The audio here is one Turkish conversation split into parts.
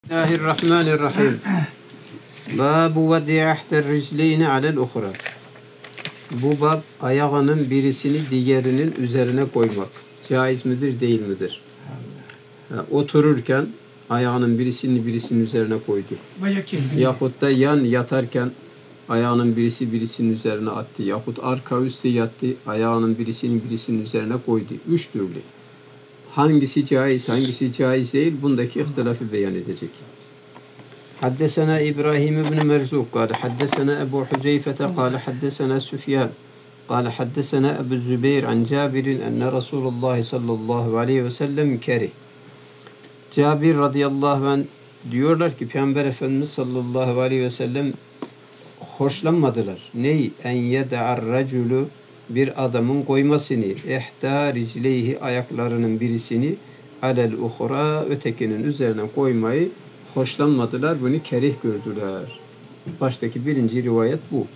Bismillahirrahmanirrahim. Babu vedi ahder ricleyni alel uhra. Bu bab ayağının birisini diğerinin üzerine koymak. Caiz midir, değil midir? Otururken ayağının birisinin üzerine koydu. Yahut da yan yatarken ayağının birisinin üzerine attı. Yahut arka üstü yattı, ayağının birisinin üzerine koydu. Üç türlü. Hangisi caiz, hangisi caiz değil, bundaki ihtilafı beyan edecek. Haddesena İbrahim ibn Merzuk, kâle haddesena Ebu Huzeyfete, kâle haddesena Süfyan, kâle haddesena Ebu Zübeyir an Cabir'in enne Resulullah sallallahu aleyhi ve sellem kerih. Cabir radıyallahu anh diyorlar ki Peygamber Efendimiz sallallahu aleyhi ve sellem hoşlanmadılar. Ney? En yeda'ar raculu, bir adamın koymasını, ihta ricleyhi, ayaklarının birisini, alel uhra, ötekinin üzerine koymayı hoşlanmadılar. Bunu kerih gördüler. Baştaki birinci rivayet bu.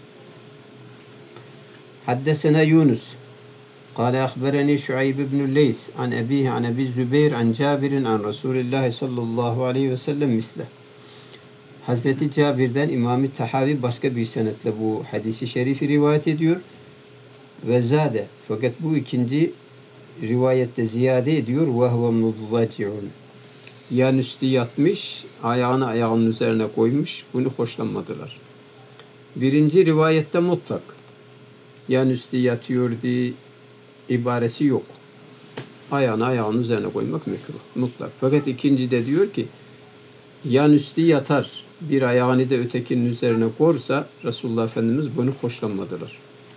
Haddesena Yunus kâle ahbereni Şuayb ibn Leys an ebihi an Ebi Zübeyir an Cabir'in an Resulullah sallallahu aleyhi ve sellem misle. Hazreti Cabir'den İmam-ı Tahavi başka bir senetle bu hadisi şerifi rivayet ediyor. Ve zade, fakat bu ikinci rivayette ziyade ediyor. Ve huve muzzaci'un. Yan üstü yatmış, ayağını ayağının üzerine koymuş. Bunu hoşlanmadılar. Birinci rivayette mutlak. Yan üstü yatıyordu ibaresi yok. Ayağını ayağının üzerine koymak mekruh. Mutlak. Fakat ikinci de diyor ki yan üstü yatar, bir ayağını da ötekinin üzerine korsa Resulullah Efendimiz bunu hoşlanmadılar.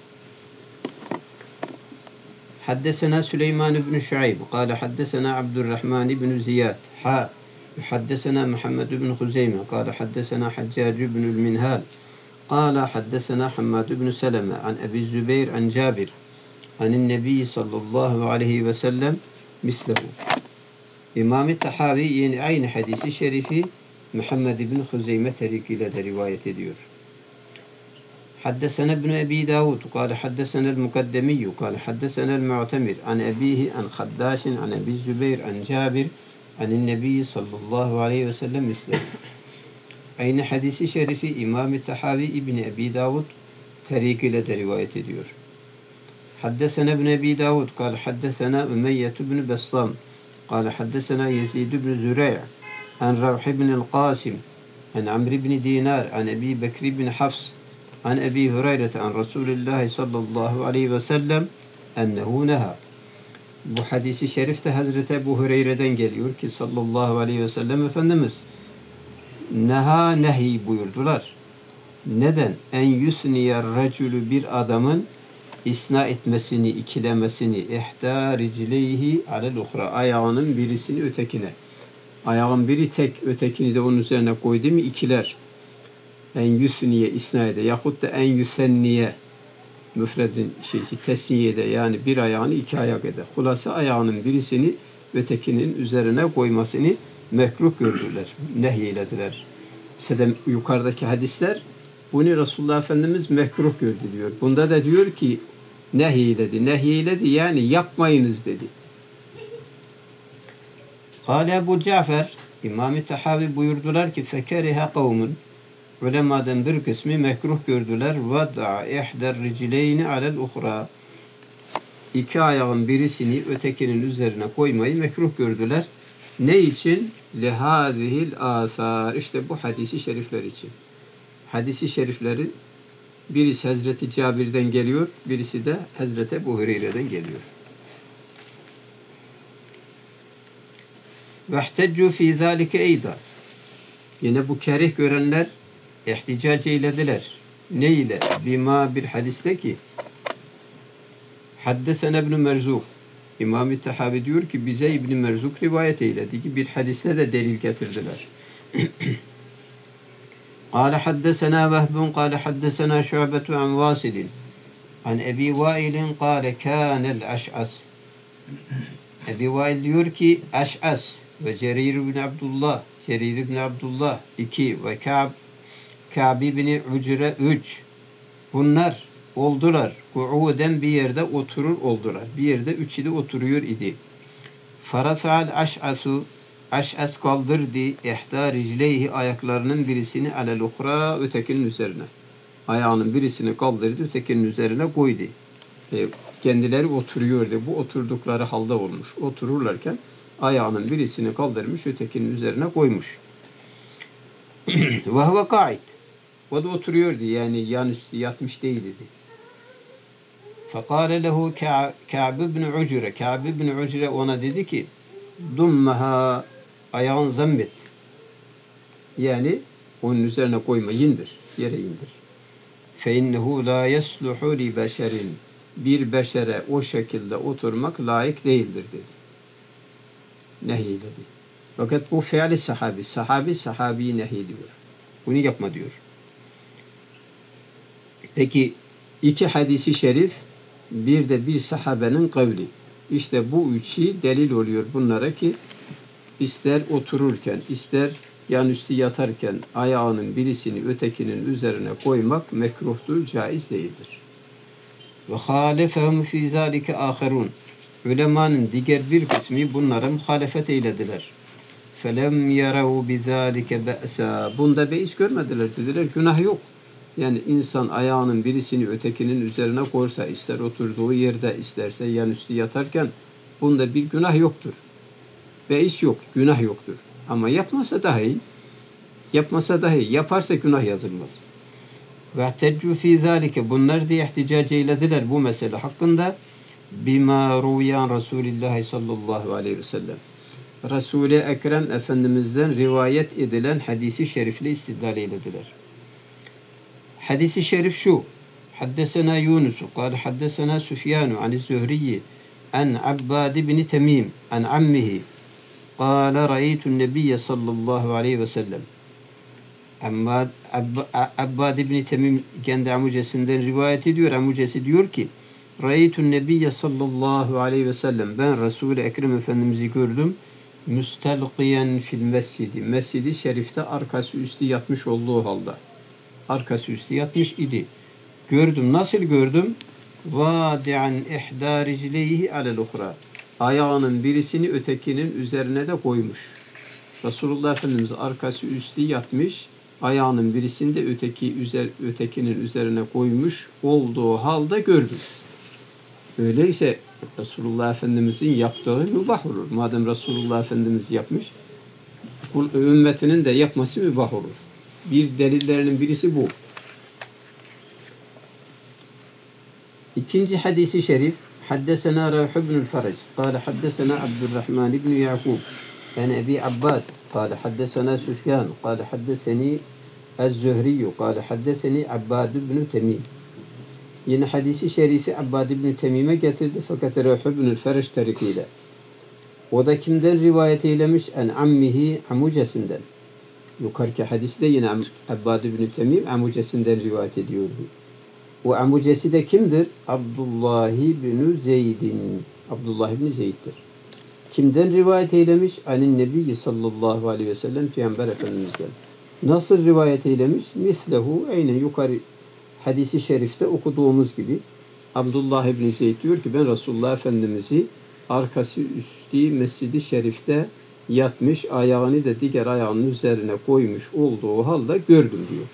Haddesena Süleyman ibn Şuayb kâle haddesena Abdurrahman ibn Ziyad haddesena Muhammed ibn Huzeyme kâle haddesena Haccac ibn Minhal kâle haddesena Hammad ibn Seleme an Ebi Zübeyir an Cabir anin Nebi sallallahu aleyhi ve sellem mislehu. İmam-ı Tahavi yine aynı hadisi şerifi Muhammed ibn Huzeyme terikiyle de rivayet ediyor. حدثنا ابن أبي داود قال حدثنا المقدمي قال حدثنا المعتمر عن أبيه عن خداش عن أبي الزبير عن جابر عن النبي صلى الله عليه وسلم مثله. Aynı hadisi şerifi İmam-ı Tahavi İbni Ebi Davud tarikiyle de rivayet ediyor. حدثنا ابن أبي داود قال حدثنا أمية بن بسطام قال حدثنا يزيد بن زريع عن روح بن القاسم عن عمرو بن دينار عن أبي بكر بن حفص an Ebi Hureyre an Resulullah sallallahu aleyhi ve sellem ennehu neha. Bu hadisi şerif de Hazreti Ebu Hureyre'den geliyor ki sallallahu aleyhi ve sellem Efendimiz nehi buyurdular. Neden? En yusniyar racülü, bir adamın isna etmesini, ikilemesini, ihta ricleyhi alel uhra, ayağının birisini ötekine. Ayağın biri tek, ötekini de onun üzerine koydu mu ikiler. En yüsniye isnayede yahut da en yüsenniye müfredin tesniyede, yani bir ayağını iki ayak eder. Hulasa ayağının birisini ötekinin üzerine koymasını mekruh gördüler, nehyelediler. Sedem yukarıdaki hadisler bunu Resulullah Efendimiz mekruh gördü diyor. Bunda da diyor ki nehyeledi yani yapmayınız dedi. Kâle Ebu Cafer, İmam-ı Tahavi buyurdular ki fekeriha kavmun, ulemadan bir kısmı mekruh gördüler. Vada'a ihder ricleyni alel uhra, iki ayağın birisini ötekinin üzerine koymayı mekruh gördüler. Ne için? Lihâzihil âsâr, işte bu hadisi şerifler için. Hadisi şerifleri birisi Hazreti Cabir'den geliyor, birisi de Hazreti Ebu Hureyre'den geliyor. Vehteccu fî zâlike eyda, yine bu kerih görenler ihticac eylediler. Ne ile? Bima, bir hadiste ki Haddesena ibn Merzuk, İmam-ı Tahavi diyor ki bize İbn Merzuk rivayet eyledi ki bir hadiste de delil getirdiler. Kâle haddesena Vehbun kâle haddesena Şu'betu an Vasilin an Ebi Vailin kâle kânel Aş'as. Ebi Vail diyor ki Aş'as ve Cerir ibn Abdullah 2 ve Ka'b ibn Ucre 3, bunlar oldular. Ku'uden bir yerde oturur oldular. Bir yerde üçü de oturuyor idi. Farafa'al Aş'asu, Eş'es kaldırdı ihda ricleyhi ayaklarının birisini alel uhra ötekinin üzerine. Ayağının birisini kaldırdı ötekinin üzerine koydu. Kendileri oturuyordu. Bu oturdukları halde olmuş. Otururlarken ayağının birisini kaldırmış ötekinin üzerine koymuş. Ve huve ka'id. O da oturuyordu yani yan üstü yatmış değildi. Fekale lehu Ka'b ibn Ucre. Ka'b ibn Ucre ona dedi ki dummaha ayağın zammet. Yani onun üzerine koyma, indir. Yere indir. Fe innehu la yesluhu li beşerin. Bir beşere o şekilde oturmak layık değildir dedi. Nehyiledi. Fakat bu fiili sahabi. Sahabiyi nehyediyor. Bunu yapma diyor. Peki iki hadisi şerif bir de bir sahabenin kavli. İşte bu üçü delil oluyor bunlara ki ister otururken ister yanüstü yatarken ayağının birisini ötekinin üzerine koymak mekruhtur, caiz değildir. Ve halefehum fî zâlike âherûn. Ulemanın diğer bir kısmı bunlara muhalefet eylediler. Felem yarav bizâlike be'sâ. Bunda beis görmediler. Dediler günah yok. Yani insan ayağının birisini ötekinin üzerine koysa, ister oturduğu yerde, isterse yanüstü yatarken bunda bir günah yoktur. Beis yok, günah yoktur. Ama yapmasa dahi, yaparsa günah yazılmaz. Ve teccu fî zâlike. Bunlar diye ihticac eylediler bu mesele hakkında. Bima ruyan Resulullah sallallahu aleyhi ve sellem. Resul-i Ekrem Efendimiz'den rivayet edilen hadisi şerifle istidlal eylediler. Hadisi şerif şu. Haddesena Yunus, kâle haddesena Süfyanu an'iz-Zühriyi an Abbad ibn Temim an ammihi kâle ra'eytun nebiyye sallallahu aleyhi ve sellem. Abbad ibn Temim kendi amucesinden rivayet ediyor. Amucesi diyor ki ra'eytun nebiyye sallallahu aleyhi ve sellem. Ben Resul-i Ekrem Efendimiz'i gördüm. Müstelqiyen fil mescidi. Mescidi şerifte arkası üstü yatmış olduğu halde. Arkası üstü yatmış idi. Gördüm. Nasıl gördüm? Vâdi'an ihdâ ricleyhi alel uhra. Ayağının birisini ötekinin üzerine de koymuş. Resulullah Efendimiz arkası üstü yatmış. Ayağının birisini de ötekinin üzerine koymuş olduğu halde gördüm. Öyleyse Resulullah Efendimizin yaptığı mübah olur. Madem Resulullah Efendimiz yapmış, ümmetinin de yapması mübah olur. Bir delillerinin birisi bu. İkinci hadisi şerif Haddesena Ravh ibn Farac قال حدثنا عبد الرحمن بن يعقوب عن أبي عباد قال حدثنا سفيان قال حدثني الزهري قال حدثني عباد بن تميم. Yine hadisi şerifi Abbad ibn Temim'e getirdi fakat Ravh ibn Farac tarikiyle. O da kimden rivayet eylemiş? En ammihi, amucesinden. Yukarıki hadiste yine Abbad ibn Temim amucesinden rivayet ediyordu. O amucesi de kimdir? Abdullah ibn Zeyd'in. Abdullah ibn Zeyd'dir. Kimden rivayet eylemiş? Anin Nebiyyi sallallahu aleyhi ve sellem Peygamber Efendimiz'den. Nasıl rivayet eylemiş? Mislehu aynen yukarı hadisi şerifte okuduğumuz gibi Abdullah ibn Zeyd diyor ki ben Resulullah Efendimiz'i arkası üstü Mescid-i Şerif'te yatmış, ayağını da diğer ayağının üzerine koymuş olduğu halde gördüm diyor.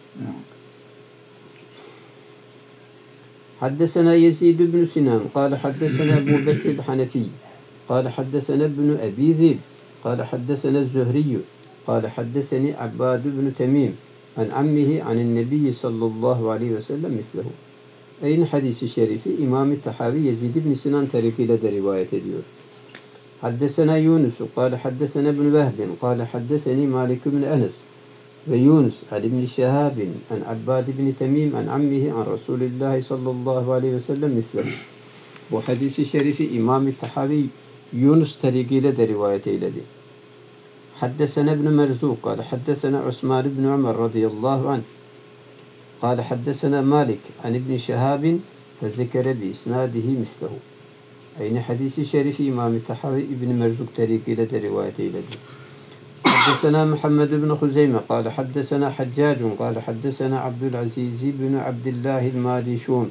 Haddesena Yezid ibn Sinan, kâle haddesena Ebu Bekir Hanefi, kâle haddesena ibn Ebi Zib, kâle haddesena Zühriyyü, kâle haddeseni Abbad ibn Temim, an ammihi anin nebiyyi sallallahu aleyhi ve sellem mislehu. Aynı hadisi şerifi İmam-ı Tahavi Yezid ibn Sinan tarikiyle de rivayet ediyor. Haddesena Yunus, kâle haddesena ibn Vehbin, kâle haddeseni Malik ibn Enes ve Yunus ibn Şehabin an Abbad ibn Temim an ammihi an Resulullah sallallahu aleyhi ve sellem mislehu. Bu hadisi şerifi İmam-ı Tahavi Yunus tarikiyle de rivayet eyledi. حدثنا ابن مرزوق قال حدثنا عثمان بن عمر رضي الله عنه قال حدثنا مالك عن ابن شهاب فذكر بإسناده مثله. Aynı hadisi şerifi İmam-ı Tahavi İbn Merzuk tarikiyle de rivayet eyledi. حدثنا محمد بن خزيمة قال حدثنا حجاج قال حدثنا عبد العزيز بن عبد الله الماليشون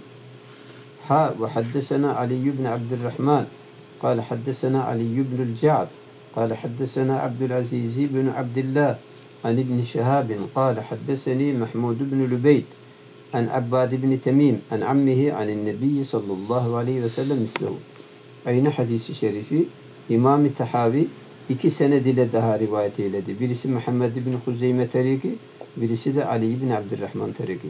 وحدثنا علي بن عبد الرحمن قال حدثنا علي بن الجعد قال حدثنا عبد العزيز بن عبد الله عن ابن شهاب قال حدثني محمود بن لبيد عن عباد بن تميم عن عمه عن النبي صلى الله عليه وسلم مثله. Aynı hadisi şerifi İmam-ı Tahavi 2 sened ile daha rivayet eyledi. Birisi Muhammed bin Huzeyme teriki, birisi de Ali bin Abdurrahman teriki.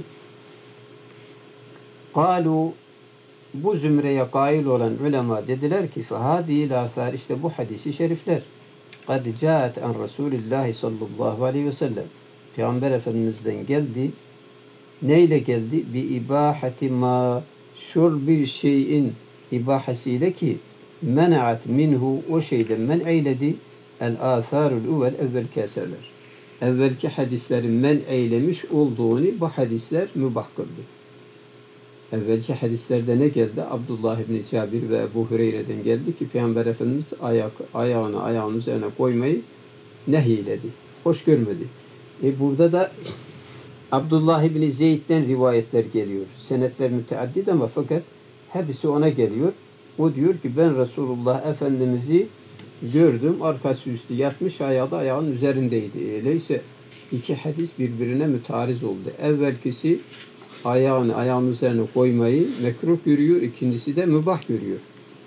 Kalu, bu zümreye kail olan ulema dediler ki fehâdî lâfâr, işte bu hadisi şerifler kad câet an Resulillahi sallallahu aleyhi ve sellem, Peygamber Efendimiz'den geldi. Neyle geldi? Bi ibâhati mâ, şur bir şeyin ibahasiyle ki men'at minhu, o şeyden men eyledi el âthârul evvel, evvelki eserler. Evvelki hadislerin men eylemiş olduğunu bu hadisler mübah kıldı. Evvelki hadislerde ne geldi? Abdullah ibn Cabir ve Ebu Hureyre'den geldi ki Peygamber Efendimiz ayağını ayağının üzerine koymayı nehyiledi. Hoş görmedi. Burada da Abdullah ibn Zeyd'den rivayetler geliyor. Senetler müteaddid ama fakat hepsi ona geliyor. O diyor ki ben Resulullah Efendimiz'i gördüm. Arkası üstü yatmış, ayağı da ayağın üzerindeydi. Öyleyse iki hadis birbirine müteariz oldu. Evvelkisi ayağını ayağın üzerine koymayı mekruh görüyor. İkincisi de mübah görüyor.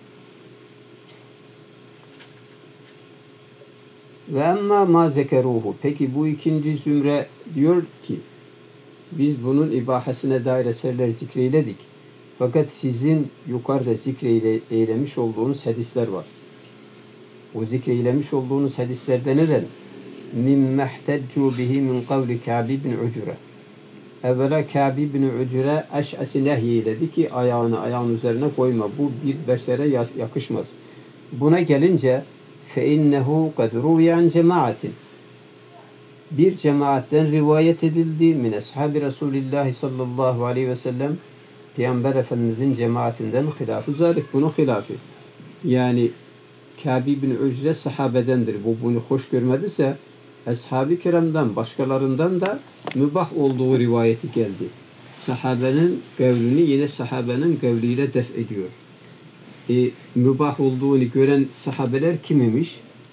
Ve emma ma zekeruhu. Peki bu ikinci zümre diyor ki biz bunun ibahasine dair eserler zikreyledik. Fakat sizin yukarıda zikreylemiş olduğunuz hadisler var. O zikreylemiş olduğunuz hadislerde neden? مِمَّ احْتَجُّوا بِهِ مِنْ قَوْلِ كَعْبِ بْنِ عُجُرَةٍ. Evvela Kâb ibn Ucure Eş'as'i nehyiledi ki ayağını ayağın üzerine koyma. Bu bir beşere yakışmaz. Buna gelince فَاِنَّهُ قَدْ رُوِيَ عَنْ جَمَاعَةٍ. Bir cemaatten rivayet edildi. Min ashabi Resulillahi sallallahu aleyhi ve sellem. Peygamber Efendimizin cemaatinden hilafı zalik. Bunun hilafı. Yani Kâb ibn Ucure sahabedendir. Bu bunu hoş görmediyse Ashab-ı kiramdan, başkalarından da mübah olduğu rivayeti geldi. Sahabenin kavlini yine sahabenin kavliyle def ediyor. Mübah olduğunu gören sahabeler kim imiş?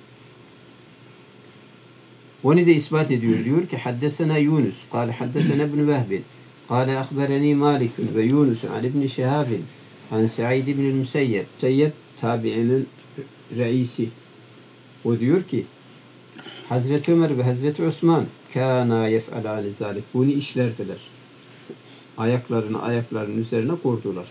Onu da ispat ediyor. Diyor ki haddesena Yunus, kâle haddesena ibn Vehbin, kâle akbereni Malikun ve Yunus an ibn Şehabin an Sa'id ibn Müseyyeb. Müseyyeb tabiinin reisi. O diyor ki Hazreti Ömer ve Hazreti Osman kâna yef'alâni zâlik. Bunu işlerdiler. Ayaklarının üzerine koydular.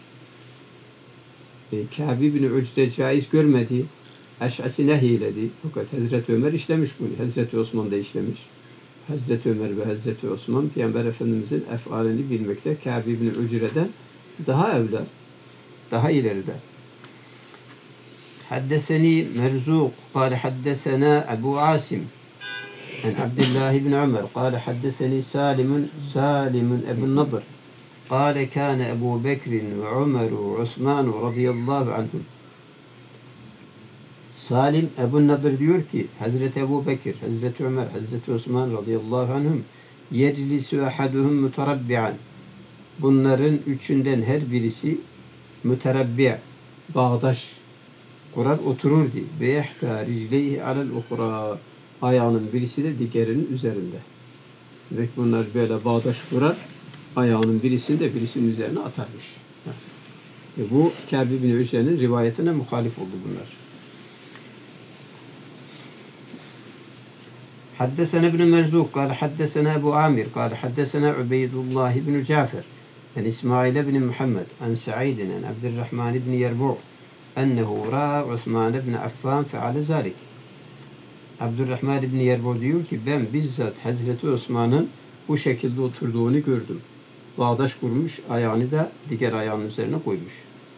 Kâb ibn Ucre caiz görmedi. Eş'as'i nehyiledi. Fakat Hazreti Ömer işlemiş bunu. Hazreti Osman da işlemiş. Hazreti Ömer ve Hazreti Osman Peygamber Efendimizin ef'alini bilmekte Kâb ibn Ucre'den daha evvel, daha ileride. Haddeseni Merzuq kâle haddesena Ebu Asim عن عبد الله بن عمر قال حدثني سالم ابن نضر قال كان أبو بكر وعمر وعثمان رضي الله عنهم. Salim Ebu Nadir diyor ki Hazreti Ebu Bekir, Hazreti Ömer, Hazreti Osman radıyallahu anhum yeclisu ahaduhum muterabbi'an. Bunların üçünden her birisi müterabbi' bağdaş kurar otururdu. Ve yehta ricleyhi alel ukhra. Ayağının birisi de diğerinin üzerinde. Demek bunlar böyle bağdaş kurar, ayağının birisini de birisinin üzerine atarmış. Bu Kâb ibn Ucre'nin rivayetine muhalif oldu bunlar. Haddesena ibn Merzuk, kâle haddesena Ebu Amir, kâle haddesena Ubeydullah ibn Cafer, en İsmail ibn Muhammed, en Sa'idin, en Abdurrahman ibn Yerbu' ennehu ra'a Osman ibn Affan feale zâlik. Abdurrahman ibn Yerbo diyor ki ben bizzat Hazreti Osman'ın bu şekilde oturduğunu gördüm. Bağdaş kurmuş, ayağını da diğer ayağının üzerine koymuş.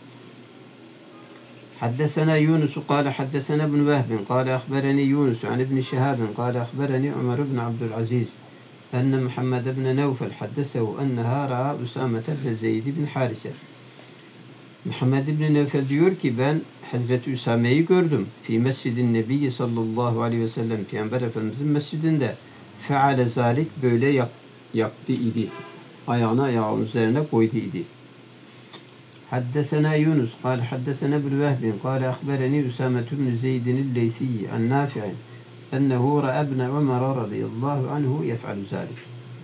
Haddesena Yunus kâle haddesena ibn Vehbin kâle akbereni Yunus an ibn Şehabin kâle akbereni Ömer ibn Abdülaziz enne Muhammed ibn Nevfel haddesehu enneha ra'a Usame ibn Zeyd ibn Harise. Muhammed ibn Nevfel diyor ki ben Hazreti Üsame'yi gördüm. Fi mescidin Nebiyyi sallallahu aleyhi ve sellem Peygamber Efendimizin mescidinde feale zalik böyle yaptı idi. Ayağını ayağının üzerine koydu idi. حدثنا يونس قال حدثنا ابن وهب قال أخبرني أسامة بن زيد الليثي عن نافع أنه رأى ابن عمر رضي الله عنه يفعل ذلك.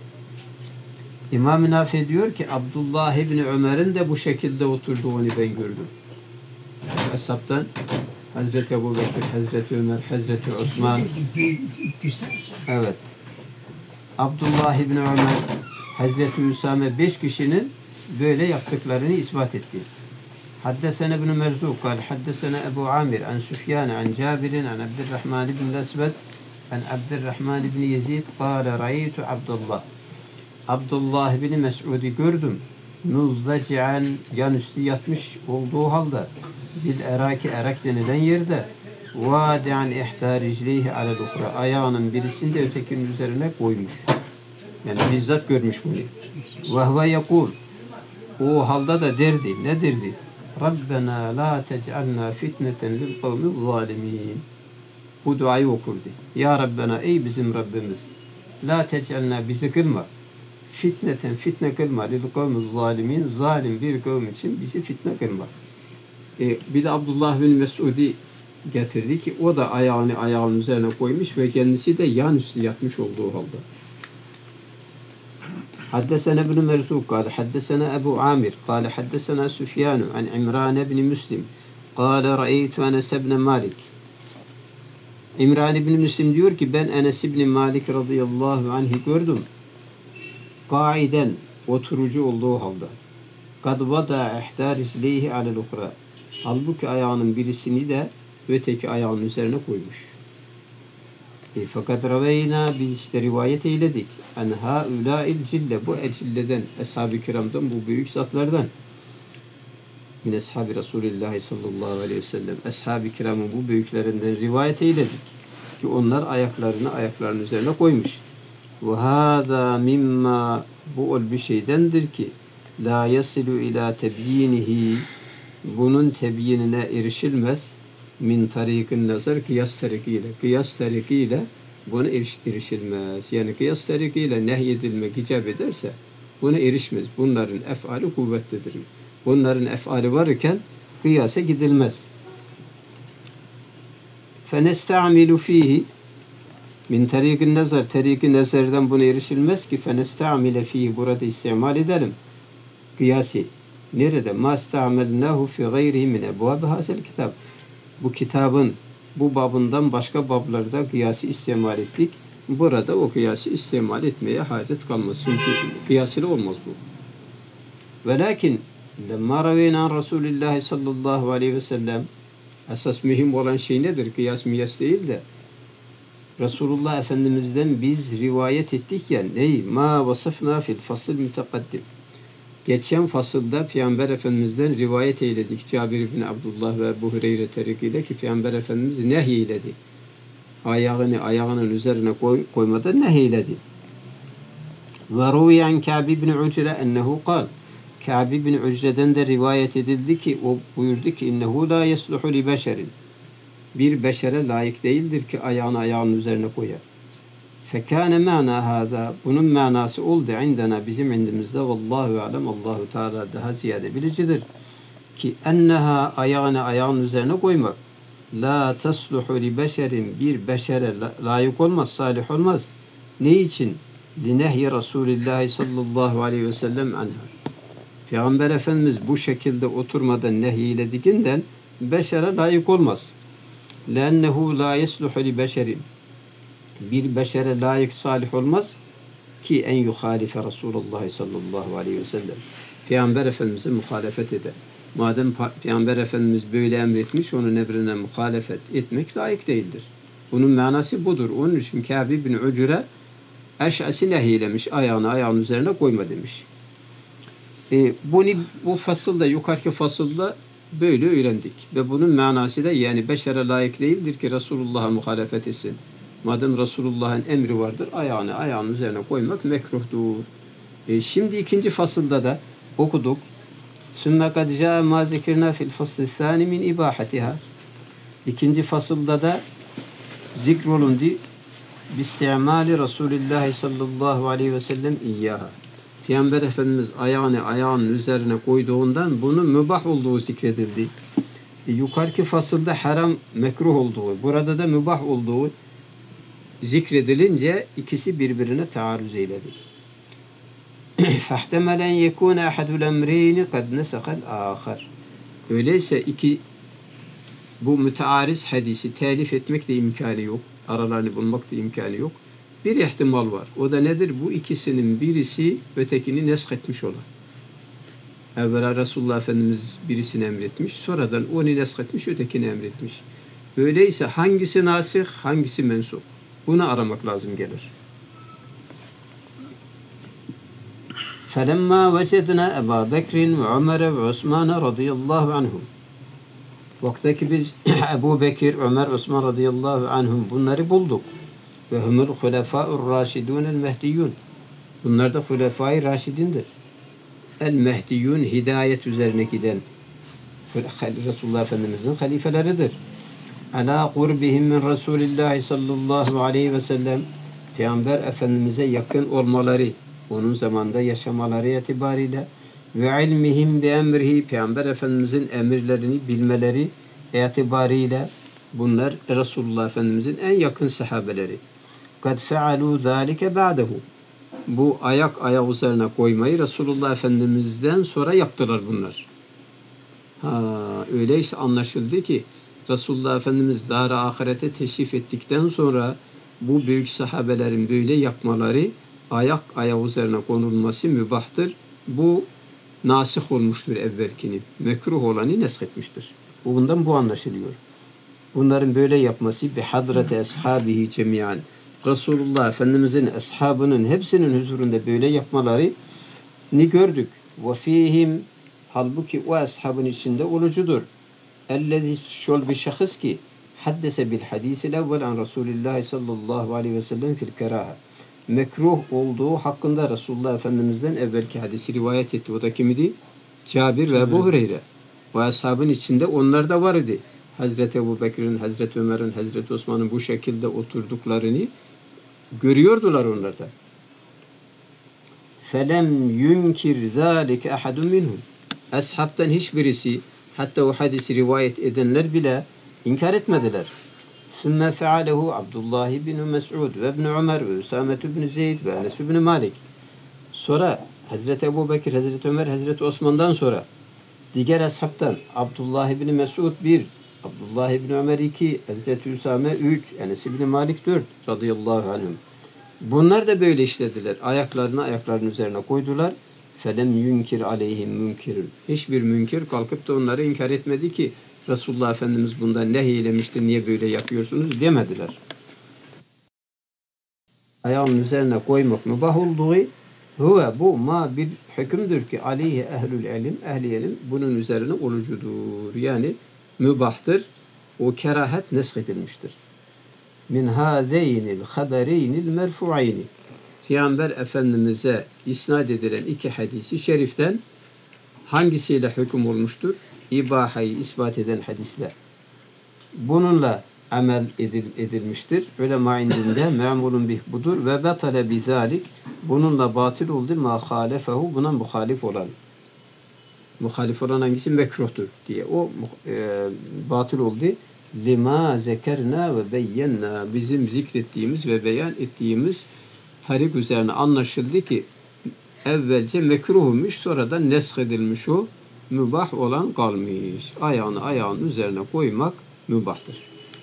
İmam Nafi diyor ki Abdullah ibn Ömer'in de bu şekilde oturduğunu ben gördüm. Ashabtan Hazreti Ebu Bekir, Hazreti Ömer, Hazreti Osman. Evet. Abdullah ibn Ömer, Hazreti Üsame 5 kişinin böyle yaptıklarını ispat etti. Haddesene ibn Merzuk kal haddesene Ebu Amir an Süfyan an Cabir an Abdurrahman ibn Esved an Abdurrahman ibn Yezid kâle ra'aytu Abdullah ibn Mes'ud'i gördüm. Muzdaci'an yanüstü yatmış olduğu halde bil erak denilen yerde vâdi'an ihtar ricleyhi alel ukra ayağının birisini de ötekinin üzerine koymuş. Yani bizzat görmüş bunu. Vehve yakul o halde da derdi. Ne derdi? Rabbena la tec'alna fitneten lil kavmi zalimin. Bu duayı okurdu. Ya Rabbena ey bizim Rabbimiz la tec'alna bizi kılma. Fitne kılma lil kavmi zalimin. Zalim bir kavim için bizi fitne kılma. Bir de Abdullah bin Mes'ud'i getirdi ki o da ayağını ayağının üzerine koymuş ve kendisi de yan üstü yatmış olduğu halde. حدثنا ابن مرزوق قال حدثنا أبو عامر قال حدثنا سفيان عن عمران بن مسلم قال رأيت أنس بن مالك. İmran ibn Müslim diyor ki ben Enes ibn Malik radıyallahu anh'ı gördüm. Kaiden oturucu olduğu halde. Kad vada ihtar rijleyhi alel ukra. Halbuki ayağının birisini de öteki ayağının üzerine koymuş. Fakat raveyna biz işte rivayet eyledik. En haulâil cille bu cilleden, ashab-ı kiramdan bu büyük zatlardan. Min ashab-ı Resulullah sallallahu aleyhi ve sellem. Ashab-ı kiramın bu büyüklerinden rivayet eyledik. Ki onlar ayaklarının üzerine koymuş. Ve hâzâ mimma bu bir şeydendir ki la yasilu ila tebyinihi bunun tebyinine erişilmez. Min tarikin nazar kıyas tarikiyle buna erişilmez. Yani kıyas tarikiyle nehyedilmek icap ederse buna erişmez. Bunların efali kuvvetlidir. Bunların efali varken kıyasa gidilmez. Fenesta'milu fihi min tarikin nazar tariki nazardan buna erişilmez ki fenesta'mile fihi burada istimal edelim. Kıyasi. Nerede? Ma sta'melnahu fi gayrihi min ebvab hasel kitab. Bu kitabın bu babından başka bablarda kıyası istimal ettik. Burada o kıyası istimal etmeye hacet kalmaz. Çünkü kıyasıyla olmaz bu. Velakin lemma raveyna Resulullah sallallahu aleyhi ve sellem esas mühim olan şey nedir? Kıyas miyas değil de Resulullah Efendimiz'den biz rivayet ettik ya ney? Ma vasıfna fil fasıl mütekaddim. Geçen fasılda Peygamber Efendimiz'den rivayet eyledik. Cabir bin Abdullah ve Ebu Hureyre terikiyle ki Peygamber Efendimiz nehyeyledik. Ayağının üzerine koymadan nehyeyledik. Ve ruyan Kâb bin Ucre ennehu kal. Kâb bin Ucre'den de rivayet edildi ki o buyurdu ki innehu la yesluhu li beşerin. Bir beşere layık değildir ki ayağının üzerine koyar. Fekâne mâna hâzâ. Bunun manası oldu indena bizim indimizde. Vallahu alem. Allahu Teala daha ziyade bilicidir. Ki enneha ayağının üzerine koymak. La tasluhu li beşerin. Bir beşere layık olmaz, salih olmaz. Ne için? Linehyi Resulullah sallallahu aleyhi ve sellem anha. Peygamber Efendimiz bu şekilde oturmadan nehyilediğinden beşere layık olmaz. Lennehu la yesluhu li beşerin. Bir beşere layık salih olmaz ki en yuhalife Resulullah sallallahu aleyhi ve sellem. Peygamber Efendimiz'e muhalefet eder. Madem Peygamber Efendimiz böyle emretmiş, onun emrine muhalefet etmek layık değildir. Bunun manası budur. Onun için Kâb bin Ucre eş'asi nehiylemiş. Ayağının üzerine koyma demiş. Bu fasılda, yukarıki fasılda böyle öğrendik. Ve bunun manası da yani beşere layık değildir ki Resulullah'a muhalefet etsin. Madem Resulullah'ın emri vardır, ayağının üzerine koymak mekruhtur. Şimdi ikinci fasılda da okuduk. Sümme kad câ mâ zikirnâ fil faslı sâni min ibâhatiha. İkinci fasılda da zikrolundu. Bisti'mâli Resulullah sallallahu aleyhi ve sellem iyyâha. Peygamber Efendimiz ayağını ayağının üzerine koyduğundan bunun mübah olduğu zikredildi. Yukarıki fasılda haram, mekruh olduğu, burada da mübah olduğu zikredilince ikisi birbirine taarruz eyledi. فَاحْتَمَلَ اَنْ يَكُونَ اَحَدُ الْاَمْرَيْنِ قَدْ نَسَخَ الْآخَرِ Öyleyse bu müteariz hadisi telif etmek de imkanı yok. Aralarını bulmak da imkanı yok. Bir ihtimal var. O da nedir? Bu ikisinin birisi ötekini nesk etmiş olan. Evvela Resulullah Efendimiz birisini emretmiş. Sonradan onu nesk etmiş, ötekini emretmiş. Öyleyse hangisi nasih, hangisi mensup? Bunu aramak lazım gelir. فَلَمَّا وَجَدْنَا أَبَا بَكْرٍ وَعُمَرَ وَعُثْمَانَ رَضِيَ اللّٰهُ عَنْهُمْ Vaktaki biz Ebu Bekir, Ömer, Osman radıyallahu anhum bunları bulduk. Ve humul hulefâ'ur râşidûnel mehdiyyûn. Bunlar da hulefâ-i râşidindir. El mehdiyyûn hidayet üzerine giden Resulullah Efendimiz'in halifeleridir. Alâ kurbihim min Resulillahi sallallahu aleyhi ve sellem Peygamber Efendimiz'e yakın olmaları, onun zamanında yaşamaları itibariyle ve ilmihim bi emrihi Peygamber Efendimiz'in emirlerini bilmeleri itibariyle bunlar Resulullah Efendimiz'in en yakın sahabeleri. Kad fealu zalike ba'dehu. Bu ayak üzerine koymayı Resulullah Efendimiz'den sonra yaptılar bunlar. Öyleyse anlaşıldı ki Resulullah Efendimiz dar-ı ahirete teşrif ettikten sonra bu büyük sahabelerin böyle yapmaları ayak üzerine konulması mübahtır. Bu nasih olmuştur evvelkini. Mekruh olanı nesk etmiştir. Bundan bu anlaşılıyor. Bunların böyle yapması bihadrati ashabihi cemiyan. Resulullah Efendimizin ashabının hepsinin huzurunda böyle yapmaları ni gördük. Ve fihim halbuki o ashabın içinde olucudur. Ellezî şol bir şahıs ki haddese bil hadisil evvel an Resulullah sallallahu aleyhi ve sellem fil keraha. Mekruh olduğu hakkında Resulullah Efendimiz'den evvelki hadisi rivayet etti. O da kimidi? Cabir ve Ebu Hureyre. O ashabın içinde onlar da var idi. Hazreti Ebu Bekir'in, Hazreti Ömer'in, Hazreti Osman'ın bu şekilde oturduklarını görüyordular onlarda. فَلَمْ يُنْكِرْ ذَٰلِكَ اَحَدٌ مِنْهُمْ Ashabtan hiçbirisi, hatta o hadisi rivayet edenler bile inkar etmediler. ثُمَّ فَعَلَهُ Abdullah bin Mes'ud ve ibn Ömer ve Üsame bin Zeyd ve Enes bin Malik. Sonra Hazreti Ebu Bekir, Hazreti Ömer, Hazreti Osman'dan sonra diğer ashabtan Abdullah bin Mes'ud 1, Abdullah bin Ömer 2, Hazreti Üsame 3, Enes bin Malik 4 radıyallahu anhum. Bunlar da böyle işlediler. Ayaklarının üzerine koydular. Felem yunkir aleyhim münkirun. Hiçbir münkir kalkıp da onları inkar etmedi ki Resulullah Efendimiz bundan nehiylemiştir, niye böyle yapıyorsunuz demediler. Ayağın üzerine koymak mübah olduğu bu ma bir hükümdür ki aleyhi ehlül ilim, ehli ilim bunun üzerine olucudur. Yani mübahtır. O kerahet nesk edilmiştir. Min hâzeynil habereynil merfu'ayni. Peygamber Efendimiz'e isnad edilen iki hadisi şeriften hangisiyle hüküm olmuştur? İbahayı ispat eden hadisler. Bununla amel edilmiştir. Ulema indinde me'mulun bih budur ve betale bizalik bununla batıl oldu ma halefehu buna muhalif olan. Muhalif olan hangisi? Mekruhtur diye. O batıl oldu. Lima zekerna ve beyyenna bizim zikrettiğimiz ve beyan ettiğimiz tarik üzerine anlaşıldı ki evvelce mekruhmuş, sonradan nesk edilmiş o mübah olan kalmış. Ayağın üzerine koymak mübahtır.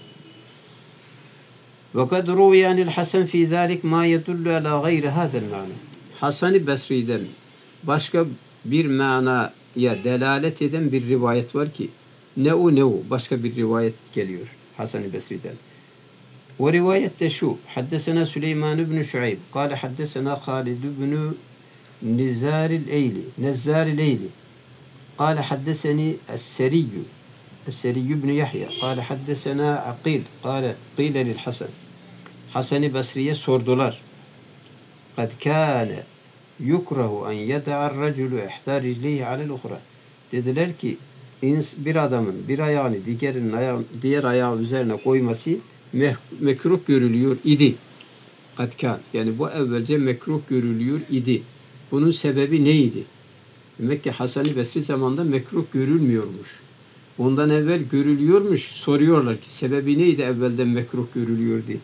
Ve kad ruviyanil Hasan fi zalik ma yedullu ala gayri hadal ma'na. Hasan-ı Basri'den başka bir manaya delalet eden bir rivayet var ki ne o başka bir rivayet geliyor Hasan-ı Basri'den. O rivayette şu: Haddesena Süleyman ibn Şuayb, قال حدثنا خالد بن نزار الأيلي قال حدثني السري بن يحيى قال حدثنا عقيل قال قيل للحسن Hasan-ı Basri'ye sordular. قد كان يكره أن يدع الرجل إحدى رجليه على الأخرى. Dediler ki bir adamın bir ayağını diğer ayağı üzerine koyması mekruh görülüyor idi. Kad kan. Yani bu evvelce mekruh görülüyor idi. Bunun sebebi neydi? Demek ki Hasan-ı Basri zamanında mekruh görülmüyormuş. Ondan evvel görülüyormuş. Soruyorlar ki sebebi neydi evvelden mekruh görülüyor diye.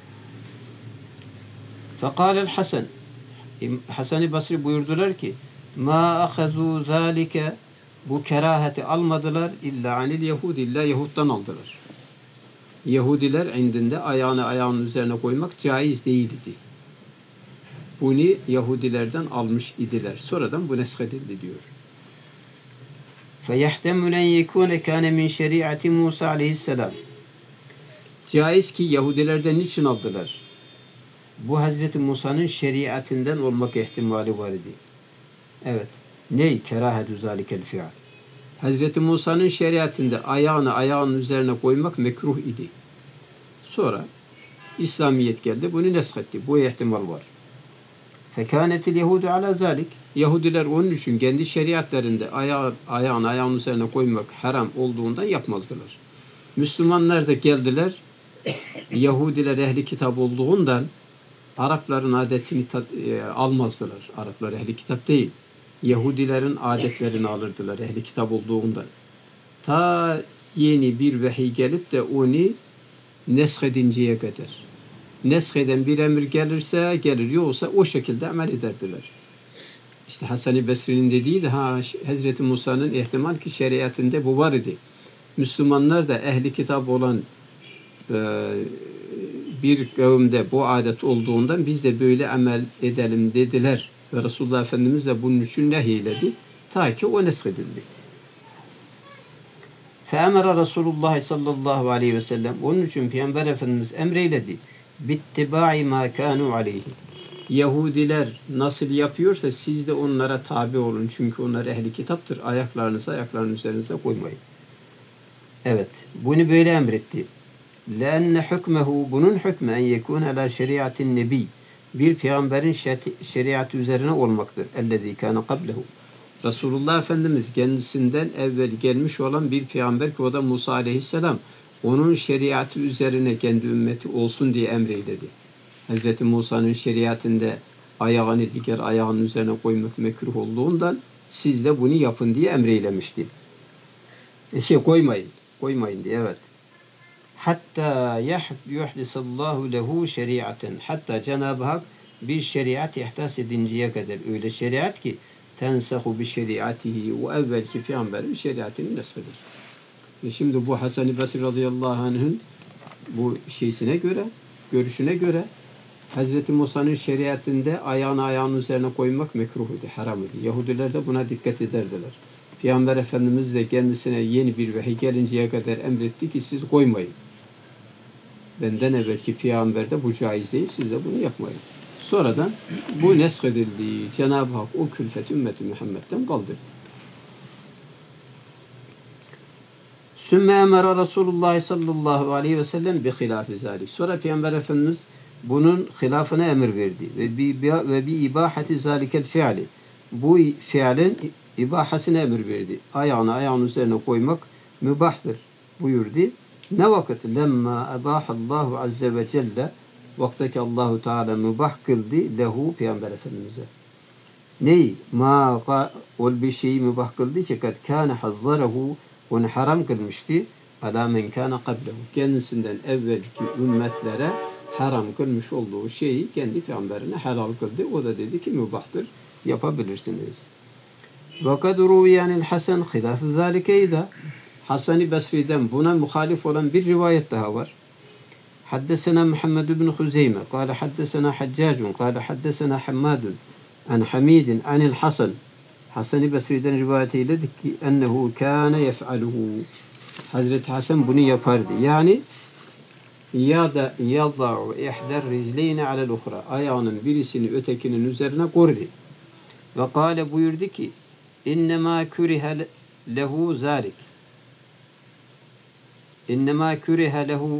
Fekâlel Hasan. Hasan-ı Basri buyurdular ki مَا أَخَذُوا ذَٰلِكَ Bu kerahati almadılar illa anil Yahudi. İlla Yahud'dan aldılar. Yahudiler indinde ayağını ayağının üzerine koymak caiz değildi. Bunu Yahudilerden almış idiler. Sonradan bu neshedildi diyor. فَيَحْتَمُ لَنْ يَكُونَ كَانَ مِنْ شَرِيعَةِ Musa aleyhisselam. Caiz ki Yahudilerden niçin aldılar? Bu Hazreti Musa'nın şeriatinden olmak ihtimali var idi. Evet. Ney? Kerahedü zâlikel fi'al. Hazreti Musa'nın şeriatinde ayağını ayağının üzerine koymak mekruh idi. Sonra İslamiyet geldi, bunu neshetti. Bu ihtimal var. Fekânetil Yehudu ala zâlik. Yahudiler onun için kendi şeriatlarında ayağını ayağının üzerine koymak haram olduğundan yapmazdılar. Müslümanlar da geldiler, Yahudiler ehli kitap olduğundan Arapların adetini almazdılar. Araplar ehli kitap değil. Yahudilerin adetlerini alırdılar ehli kitap olduğundan. Ta yeni bir vahiy gelip de onu neshedinceye kadar. Nesheden bir emir gelirse gelir, yoksa o şekilde amel ederdiler. İşte Hasan-ı Basri'nin dediği de Hazreti Musa'nın ihtimal ki şeriatinde bu var idi. Müslümanlar da ehli kitap olan bir kavimde bu adet olduğundan biz de böyle amel edelim dediler. Ve Resulullah Efendimiz de bunun için nehyeledi. Ta ki o neshedildi. Fe'emere Resulullah sallallahu aleyhi ve sellem. Onun için Peygamber Efendimiz emreyledi. Bittiba'i ma kanu aleyhi. Yahudiler nasıl yapıyorsa siz de onlara tabi olun. Çünkü onlar ehli kitaptır. Ayaklarınızı ayaklarının üzerinize koymayın. Evet. Bunu böyle emretti. لَاَنَّ حُكْمَهُ Bunun hükmü en yekûne alâ şeriatin nebi. Bir peygamberin şeriatı üzerine olmaktır. اَلَّذ۪ي كَانَ قَبْلَهُ Resulullah Efendimiz kendisinden evvel gelmiş olan bir peygamber ki o da Musa aleyhisselam. Onun şeriatı üzerine kendi ümmeti olsun diye emreyledi. Hz. Musa'nın şeriatinde ayağını diğer ayağının üzerine koymak mekruh olduğundan siz de bunu yapın diye emreylemişti. Koymayın diye, evet. Hatta yuhdisallahu lehu şeriaten. Hatta Cenab-ı Hak bir şeriat ihdas edinceye kadar, öyle şeriat ki tensahu bi şeriatihi, o evvelki peygamberin şeriatını nesheder. Şimdi bu Hasan-ı Basri radıyallahu anh'ın bu görüşüne göre Hz. Musa'nın şeriatinde ayağını ayağının üzerine koymak mekruh idi, haram idi. Yahudiler de buna dikkat ederdiler. Peygamber Efendimiz de kendisine yeni bir vahiy gelinceye kadar emretti ki siz koymayın. Benden evvelki peygamberde bu caiz değil, siz de bunu yapmayın. Sonradan bu neshedildi. Cenab-ı Hak o külfet ümmeti Muhammed'den kaldırdı. Sümme emere Resulullah sallallahu aleyhi ve sellem bi hilâfi zâlik. Sonra Peygamber Efendimiz bunun hilafına emir verdi. Ve bi ibâhati zâlikel fi'li. Bu fiilin ibahasına emir verdi. Ayağını ayağının üzerine koymak mübahtır buyurdu. Ne vakit? Lemma ebâhallahu azze ve celle, vaktaki Allahu Teala mübah kıldı lehu Peygamber Efendimiz'e. Ney? Ma ol bir şeyi mübah kıldı ki kad kâne hazzarehu, onu haram kılmıştı. Alâ men kâne kablehu. Kendisinden evvelki ümmetlere haram kılmış olduğu şeyi kendi peygamberine helal kıldı. O da dedi ki mübahtır, yapabilirsiniz. وَقَدْ رُوِيَ عَنِ الْحَسَنِ خِلَافُ ذَٰلِكَ اِذَا Hasan-ı Basri'den buna muhalif olan bir rivayet daha var. Haddesena Muhammed ibn Huzeyme قال حدثنا حجاج قال حدثنا حماد عن حميد عن الحسن Hasan-ı Basri'den rivayet eyledik ki ennehu kâne yef'aluhu. Hazreti Hasan bunu yapardı. Yani yada'u ihder rizleyni alel ukhra. Ayağının birisini ötekinin üzerine koydu. Ve kâle buyurdu ki innemâ kürihe lehu zâlik. İnnemâ kürihe lehu,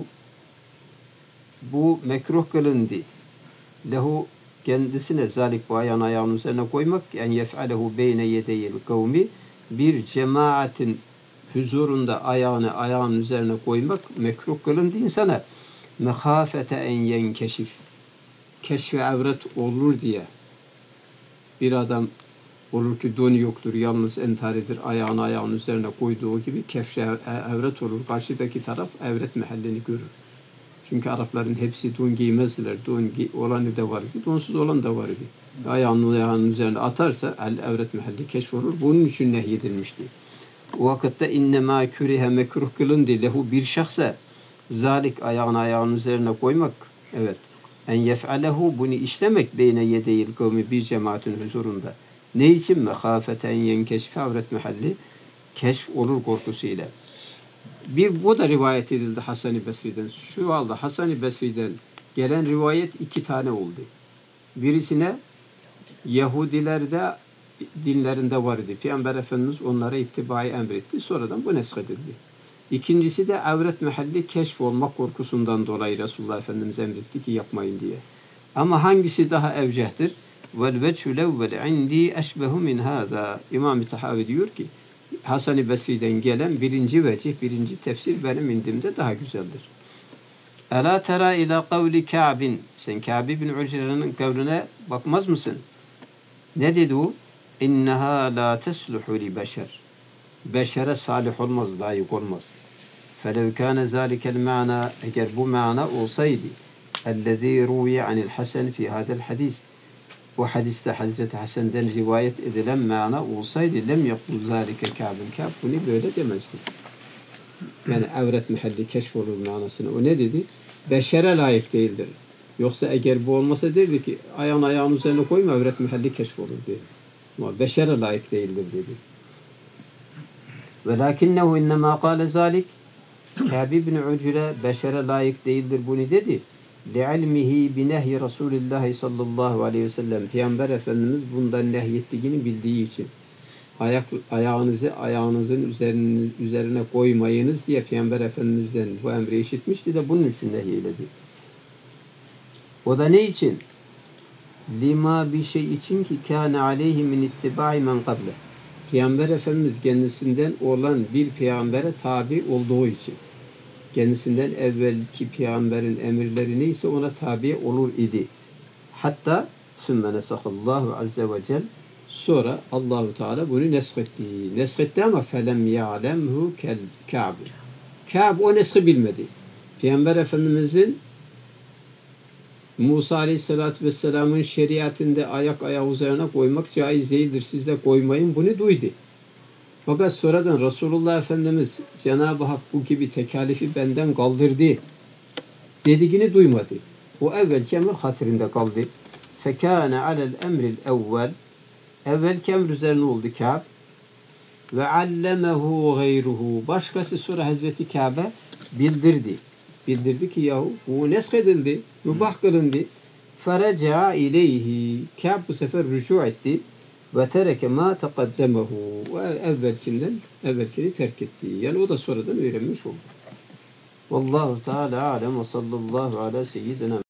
bu mekruh kılındı. Lehu kendisine zalik, bu ayağının üzerine koymak, en yef'alehu beyne yedeyil kavmi, bir cemaatin huzurunda ayağının üzerine koymak mekruh kılındı insana. Mehafete en yenkeşif, keşfe avret olur diye. Bir adam Olur ki don yoktur, yalnız entaridir, ayağını ayağının üzerine koyduğu gibi kefşe evret olur. Karşıdaki taraf evret mahallini görür. Çünkü Arapların hepsi don giymezdiler. Don olanı da var idi, donsuz olan da var idi. Ayağının üzerine atarsa evret mahalli keşfolur. Bunun için nehyedilmişti. O vakitte innemâ kürihe mekruh kılındı. Lehu bir şahsa zalik ayağının üzerine koymak. Evet. En yef'alehu bunu işlemek beyne yedeyil kavmi bir cemaatin huzurunda. Ne için? Mehafeten yenkeşfe avret mahalli keşf olur korkusuyla. Bu da rivayet edildi Hasan-ı Basri'den. Şu halde Hasan-ı Basri'den gelen rivayet 2 tane oldu. Birisine Yahudilerde dinlerinde var idi. Peygamber Efendimiz onlara ittibayı emretti. Sonradan bu neshedildi. İkincisi de avret mahalli keşf olmak korkusundan dolayı Resulullah Efendimiz emretti ki yapmayın diye. Ama hangisi daha evcehtir? Vel vechul evvel indi eşbehu min hâzâ. İmam-ı Tahavi diyor ki Hasan-ı Basri'den gelen birinci vecih, birinci tefsir benim indimde daha güzeldir. Ela tera ila kavli Ka'bin. Sen Ka'b bin Ucre'nin kavline bakmaz mısın? Ne dedi o? İnneha la tesluhu li beşer. Beşere salih olmaz, layık olmaz. Felev kâne zâlikel ma'na, eğer bu ma'na olsaydı, ellezî ruviye anil Hasan fi hadel hadis, bu hadiste Hazreti Hasan'dan rivayet edilen mana olsaydı, lem yakul zâlike Kâb'ın Kâb, bunu böyle demezdi. Yani evret mahalli keşf olur manasını. O ne dedi? Beşere layık değildir. Yoksa eğer bu olmasa derdi ki ayağın üzerine koyma, evret mahalli keşf olur dedi. Ama beşere layık değildir dedi. Velakinnehu innemâ kâle zâlik, Kâb ibn Ucre beşere layık değildir bunu dedi. لِعِلْمِهِ بِنَهْيِ رَسُولِ اللّٰهِ sallallahu aleyhi ve sellem. Peygamber Efendimiz bundan nehyettiğini bildiği için. Ayağınızı ayağınızın üzerine koymayınız diye Peygamber Efendimiz'den bu emri işitmişti de bunun için nehyeledi. O da ne için? Lima bir şey için ki kâne aleyhi min ittiba'i men kable. Peygamber Efendimiz kendisinden olan bir peygambere tabi olduğu için. Kendisinden evvelki peygamberin emirleri neyse ona tabi olur idi. Hatta sümme nesahallahu azze ve cel, sonra Allahu Teala bunu neshetti. Neshetti ama felem ya'lemhu kel Ka'b. Ka'b o neshi bilmedi. Peygamber Efendimizin Musa Aleyhisselatü Vesselam'ın şeriatinde ayağı üzerine koymak caiz değildir. Siz de koymayın. Bunu duydu. Fakat sonradan Resulullah Efendimiz Cenab-ı Hak bu gibi tekalifi benden kaldırdı dediğini duymadı. O evvelki emir hatırında kaldı. Fekâne alel emril evvel, evvelki emir üzerine oldu Kâb. Ve allemehu gayruhu, başkası sonra Hazreti Kâb'e bildirdi. Bildirdi ki yahu bu neshedildi, mübah kılındı. Fereca ileyhi, Kâb bu sefer rücu etti. Ve tereke ma teqaddemehu, evvelkini terk etti. Yani o da sonradan öğrenmiş oldu. Vallahu Teala alem ve sallallahu ala seyyidina